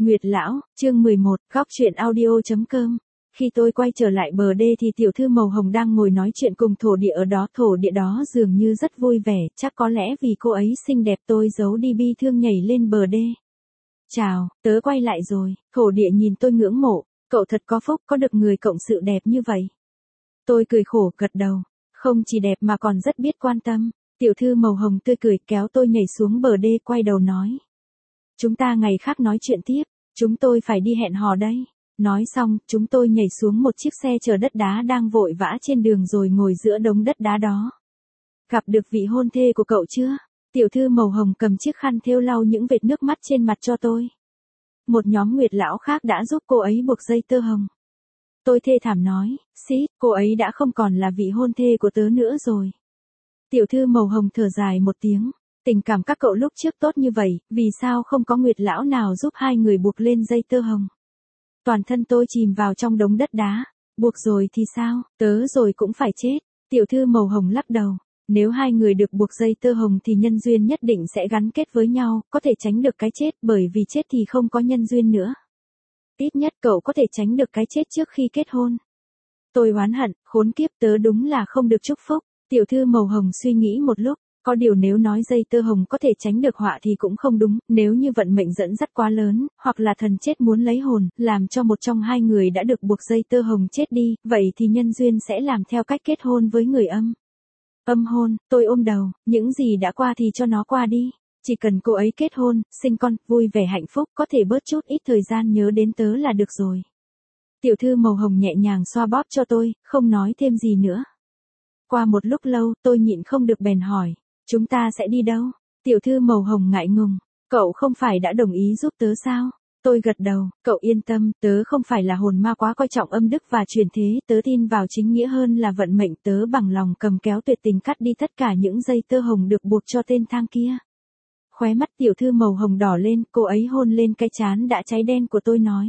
Nguyệt Lão, chương 11, góc truyện audio.com. Khi tôi quay trở lại bờ đê thì tiểu thư màu hồng đang ngồi nói chuyện cùng thổ địa ở đó. Thổ địa đó dường như rất vui vẻ, chắc có lẽ vì cô ấy xinh đẹp tôi giấu đi bi thương nhảy lên bờ đê. Chào, tớ quay lại rồi. Thổ địa nhìn tôi ngưỡng mộ, cậu thật có phúc có được người cộng sự đẹp như vậy. Tôi cười khổ gật đầu, không chỉ đẹp mà còn rất biết quan tâm. Tiểu thư màu hồng tươi cười kéo tôi nhảy xuống bờ đê quay đầu nói. Chúng ta ngày khác nói chuyện tiếp, chúng tôi phải đi hẹn hò đây. Nói xong, chúng tôi nhảy xuống một chiếc xe chở đất đá đang vội vã trên đường rồi ngồi giữa đống đất đá đó. Gặp được vị hôn thê của cậu chưa? Tiểu thư màu hồng cầm chiếc khăn thêu lau những vệt nước mắt trên mặt cho tôi. Một nhóm Nguyệt Lão khác đã giúp cô ấy buộc dây tơ hồng. Tôi thê thảm nói, xít, cô ấy đã không còn là vị hôn thê của tớ nữa rồi. Tiểu thư màu hồng thở dài một tiếng. Tình cảm các cậu lúc trước tốt như vậy, vì sao không có Nguyệt Lão nào giúp hai người buộc lên dây tơ hồng? Toàn thân tôi chìm vào trong đống đất đá. Buộc rồi thì sao, tớ rồi cũng phải chết. Tiểu thư màu hồng lắc đầu. Nếu hai người được buộc dây tơ hồng thì nhân duyên nhất định sẽ gắn kết với nhau, có thể tránh được cái chết, bởi vì chết thì không có nhân duyên nữa. Ít nhất cậu có thể tránh được cái chết trước khi kết hôn. Tôi oán hận, khốn kiếp, tớ đúng là không được chúc phúc. Tiểu thư màu hồng suy nghĩ một lúc. Có điều nếu nói dây tơ hồng có thể tránh được họa thì cũng không đúng, nếu như vận mệnh dẫn dắt quá lớn, hoặc là thần chết muốn lấy hồn, làm cho một trong hai người đã được buộc dây tơ hồng chết đi, vậy thì nhân duyên sẽ làm theo cách kết hôn với người âm. Âm hôn, tôi ôm đầu, những gì đã qua thì cho nó qua đi. Chỉ cần cô ấy kết hôn, sinh con, vui vẻ hạnh phúc, có thể bớt chút ít thời gian nhớ đến tớ là được rồi. Tiểu thư màu hồng nhẹ nhàng xoa bóp cho tôi, không nói thêm gì nữa. Qua một lúc lâu, tôi nhịn không được bèn hỏi. Chúng ta sẽ đi đâu? Tiểu thư màu hồng ngại ngùng. Cậu không phải đã đồng ý giúp tớ sao? Tôi gật đầu, cậu yên tâm, tớ không phải là hồn ma quá coi trọng âm đức và truyền thế, tớ tin vào chính nghĩa hơn là vận mệnh, tớ bằng lòng cầm kéo tuyệt tình cắt đi tất cả những dây tơ hồng được buộc cho tên thang kia. Khóe mắt tiểu thư màu hồng đỏ lên, cô ấy hôn lên cái trán đã cháy đen của tôi nói.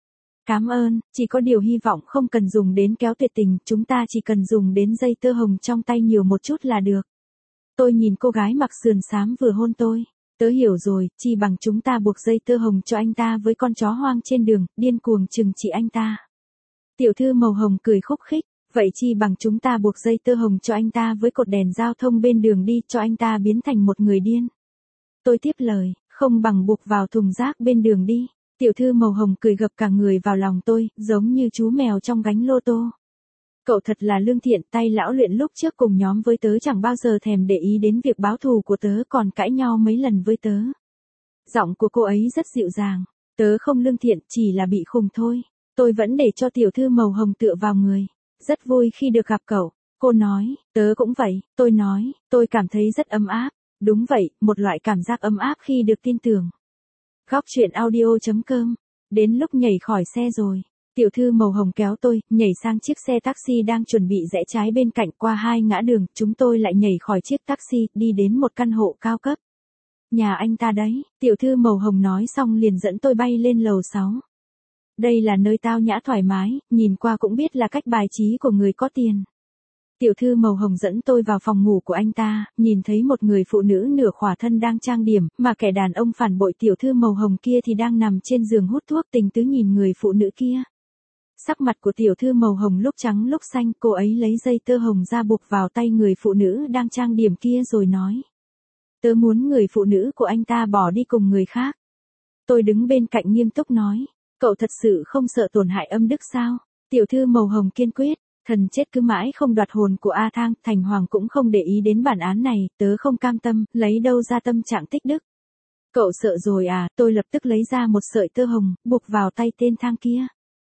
Cảm ơn, chỉ có điều hy vọng không cần dùng đến kéo tuyệt tình, chúng ta chỉ cần dùng đến dây tơ hồng trong tay nhiều một chút là được. Tôi nhìn cô gái mặc sườn xám vừa hôn tôi. Tớ hiểu rồi, chi bằng chúng ta buộc dây tơ hồng cho anh ta với con chó hoang trên đường, điên cuồng trừng trị anh ta. Tiểu thư màu hồng cười khúc khích, vậy chi bằng chúng ta buộc dây tơ hồng cho anh ta với cột đèn giao thông bên đường đi, cho anh ta biến thành một người điên. Tôi tiếp lời, không bằng buộc vào thùng rác bên đường đi. Tiểu thư màu hồng cười gập cả người vào lòng tôi, giống như chú mèo trong gánh lô tô. Cậu thật là lương thiện, tay lão luyện lúc trước cùng nhóm với tớ chẳng bao giờ thèm để ý đến việc báo thù của tớ, còn cãi nhau mấy lần với tớ. Giọng của cô ấy rất dịu dàng. Tớ không lương thiện, chỉ là bị khùng thôi. Tôi vẫn để cho tiểu thư màu hồng tựa vào người. Rất vui khi được gặp cậu. Cô nói, tớ cũng vậy. Tôi nói, tôi cảm thấy rất ấm áp. Đúng vậy, một loại cảm giác ấm áp khi được tin tưởng. Góc truyện audio.com. Đến lúc nhảy khỏi xe rồi. Tiểu thư màu hồng kéo tôi, nhảy sang chiếc xe taxi đang chuẩn bị rẽ trái bên cạnh, qua hai ngã đường, chúng tôi lại nhảy khỏi chiếc taxi, đi đến một căn hộ cao cấp. Nhà anh ta đấy, tiểu thư màu hồng nói xong liền dẫn tôi bay lên lầu 6. Đây là nơi tao nhã thoải mái, nhìn qua cũng biết là cách bài trí của người có tiền. Tiểu thư màu hồng dẫn tôi vào phòng ngủ của anh ta, nhìn thấy một người phụ nữ nửa khỏa thân đang trang điểm, mà kẻ đàn ông phản bội tiểu thư màu hồng kia thì đang nằm trên giường hút thuốc, tình tứ nhìn người phụ nữ kia. Sắc mặt của tiểu thư màu hồng lúc trắng lúc xanh, cô ấy lấy dây tơ hồng ra buộc vào tay người phụ nữ đang trang điểm kia rồi nói. Tớ muốn người phụ nữ của anh ta bỏ đi cùng người khác. Tôi đứng bên cạnh nghiêm túc nói. Cậu thật sự không sợ tổn hại âm đức sao? Tiểu thư màu hồng kiên quyết. Thần chết cứ mãi không đoạt hồn của A Thang, Thành Hoàng cũng không để ý đến bản án này, tớ không cam tâm, lấy đâu ra tâm trạng tích đức. Cậu sợ rồi à? Tôi lập tức lấy ra một sợi tơ hồng, buộc vào tay tên thang kia.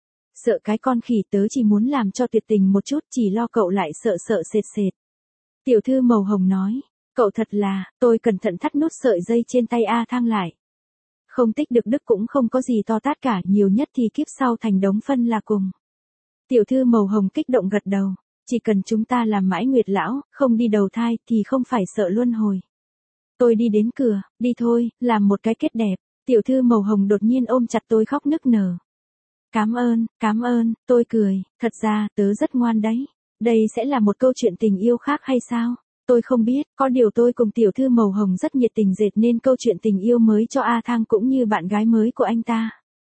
Sợ cái con khỉ, tớ chỉ muốn làm cho tuyệt tình một chút, chỉ lo cậu lại sợ sệt sệt. Tiểu thư màu hồng nói, cậu thật là, tôi cẩn thận thắt nút sợi dây trên tay A Thang lại. Không tích được đức cũng không có gì to tát cả, nhiều nhất thì kiếp sau thành đống phân là cùng. Tiểu thư màu hồng kích động gật đầu, chỉ cần chúng ta làm mãi Nguyệt Lão, không đi đầu thai thì không phải sợ luân hồi. Tôi đi đến cửa, đi thôi, làm một cái kết đẹp. Tiểu thư màu hồng đột nhiên ôm chặt tôi khóc nức nở. Cảm ơn, tôi cười, thật ra, tớ rất ngoan đấy. Đây sẽ là một câu chuyện tình yêu khác hay sao? Tôi không biết, có điều tôi cùng tiểu thư màu hồng rất nhiệt tình dệt nên câu chuyện tình yêu mới cho A Thang cũng như bạn gái mới của anh ta.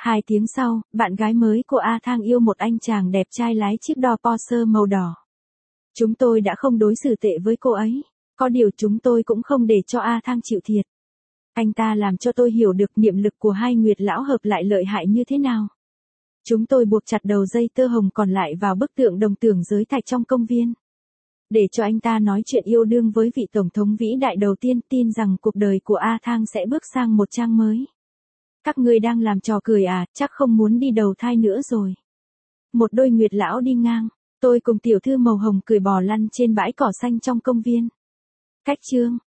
2 tiếng sau, bạn gái mới của A Thang yêu một anh chàng đẹp trai lái chiếc đò Porsche màu đỏ. Chúng tôi đã không đối xử tệ với cô ấy. Có điều chúng tôi cũng không để cho A Thang chịu thiệt. Anh ta làm cho tôi hiểu được niệm lực của hai nguyệt lão hợp lại lợi hại như thế nào. Chúng tôi buộc chặt đầu dây tơ hồng còn lại vào bức tượng đồng tưởng giới thạch trong công viên. Để cho anh ta nói chuyện yêu đương với vị tổng thống vĩ đại đầu tiên, tin rằng cuộc đời của A Thang sẽ bước sang một trang mới. Các ngươi đang làm trò cười à, chắc không muốn đi đầu thai nữa rồi. Một đôi nguyệt lão đi ngang, tôi cùng tiểu thư màu hồng cười bò lăn trên bãi cỏ xanh trong công viên. Cách chương